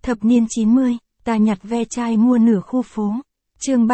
Thập niên 90, ta nhặt ve chai mua nửa khu phố. Chương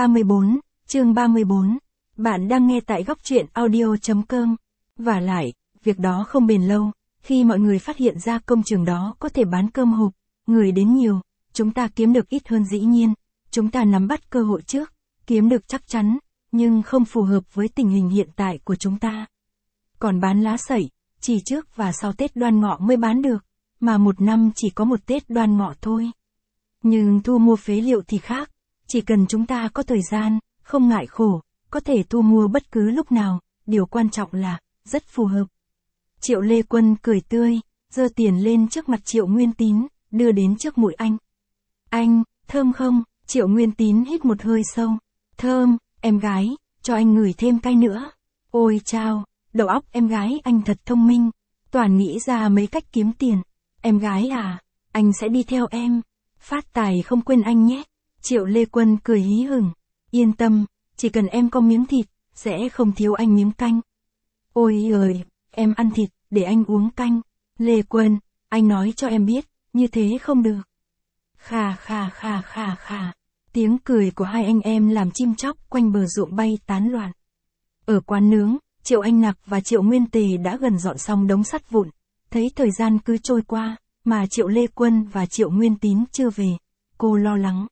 34. Bạn đang nghe tại góc truyện audio.com. Vả lại, việc đó không bền lâu. Khi mọi người phát hiện ra công trường đó có thể bán cơm hộp, người đến nhiều, chúng ta kiếm được ít hơn dĩ nhiên. Chúng ta nắm bắt cơ hội trước, kiếm được chắc chắn, nhưng không phù hợp với tình hình hiện tại của chúng ta. Còn bán lá sẩy, chỉ trước và sau Tết Đoan Ngọ mới bán được, mà một năm chỉ có một Tết Đoan Ngọ thôi. Nhưng thu mua phế liệu thì khác, chỉ cần chúng ta có thời gian, không ngại khổ, có thể thu mua bất cứ lúc nào, điều quan trọng là, rất phù hợp. Triệu Lê Quân cười tươi, giơ tiền lên trước mặt Triệu Nguyên Tín, đưa đến trước mũi anh. Anh, thơm không? Triệu Nguyên Tín hít một hơi sâu. Thơm, em gái, cho anh ngửi thêm cái nữa. Ôi chao, đầu óc em gái anh thật thông minh, toàn nghĩ ra mấy cách kiếm tiền. Em gái à, anh sẽ đi theo em. Phát tài không quên anh nhé. Triệu Lê Quân cười hí hửng. Yên tâm, chỉ cần em có miếng thịt, sẽ không thiếu anh miếng canh. Ôi ơi, em ăn thịt, để anh uống canh. Lê Quân, anh nói cho em biết, như thế không được. Khà. Tiếng cười của hai anh em làm chim chóc quanh bờ ruộng bay tán loạn. Ở quán nướng, Triệu Anh Nặc và Triệu Nguyên Tề đã gần dọn xong đống sắt vụn. Thấy thời gian cứ trôi qua, mà Triệu Lê Quân và Triệu Nguyên Tín chưa về. Cô lo lắng.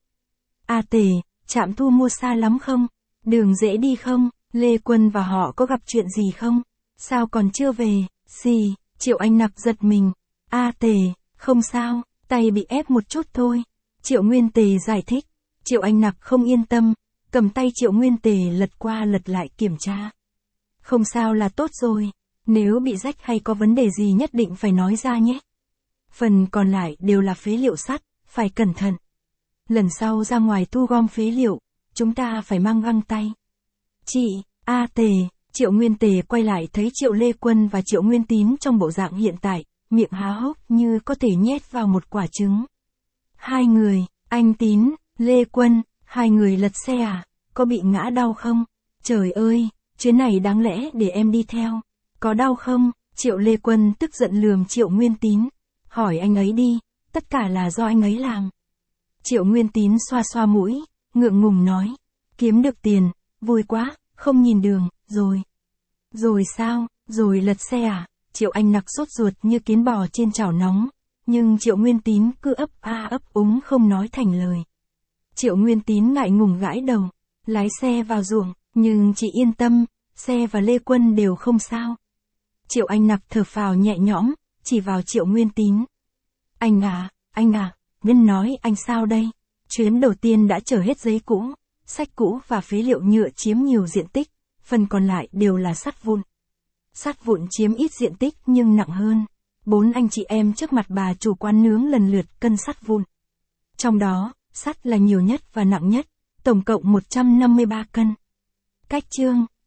A Tề, trạm thu mua xa lắm không? Đường dễ đi không? Lê Quân và họ có gặp chuyện gì không? Sao còn chưa về? Xì, Triệu Anh Nặc giật mình. A Tề, không sao, tay bị ép một chút thôi. Triệu Nguyên Tề giải thích. Triệu Anh Nặc không yên tâm, cầm tay Triệu Nguyên Tề lật qua lật lại kiểm tra. Không sao là tốt rồi, nếu bị rách hay có vấn đề gì nhất định phải nói ra nhé. Phần còn lại đều là phế liệu sắt, phải cẩn thận. Lần sau ra ngoài thu gom phế liệu, chúng ta phải mang găng tay. Chị, A Tề, Triệu Nguyên Tề quay lại thấy Triệu Lê Quân và Triệu Nguyên Tín trong bộ dạng hiện tại, miệng há hốc như có thể nhét vào một quả trứng. Hai người, anh Tín, Lê Quân, hai người lật xe à, có bị ngã đau không? Trời ơi, chuyến này đáng lẽ để em đi theo. Có đau không? Triệu Lê Quân tức giận lườm Triệu Nguyên Tín. Hỏi anh ấy đi, tất cả là do anh ấy làm. Triệu Nguyên Tín xoa mũi, ngượng ngùng nói. Kiếm được tiền, vui quá, không nhìn đường, rồi. Rồi sao, rồi lật xe à? Triệu Anh Nặc sốt ruột như kiến bò trên chảo nóng, nhưng Triệu Nguyên Tín cứ ấp úng không nói thành lời. Triệu Nguyên Tín ngại ngùng gãi đầu, lái xe vào ruộng, nhưng chị yên tâm, xe và Lê Quân đều không sao. Triệu Anh Nặc thở phào nhẹ nhõm, chỉ vào Triệu Nguyên Tín. Anh à, Nguyên nói anh sao đây? Chuyến đầu tiên đã chở hết giấy cũ, sách cũ và phế liệu nhựa chiếm nhiều diện tích, phần còn lại đều là sắt vụn. Sắt vụn chiếm ít diện tích nhưng nặng hơn. 4 anh chị em trước mặt bà chủ quán nướng lần lượt cân sắt vụn. Trong đó, sắt là nhiều nhất và nặng nhất, tổng cộng 153 cân. Cách chương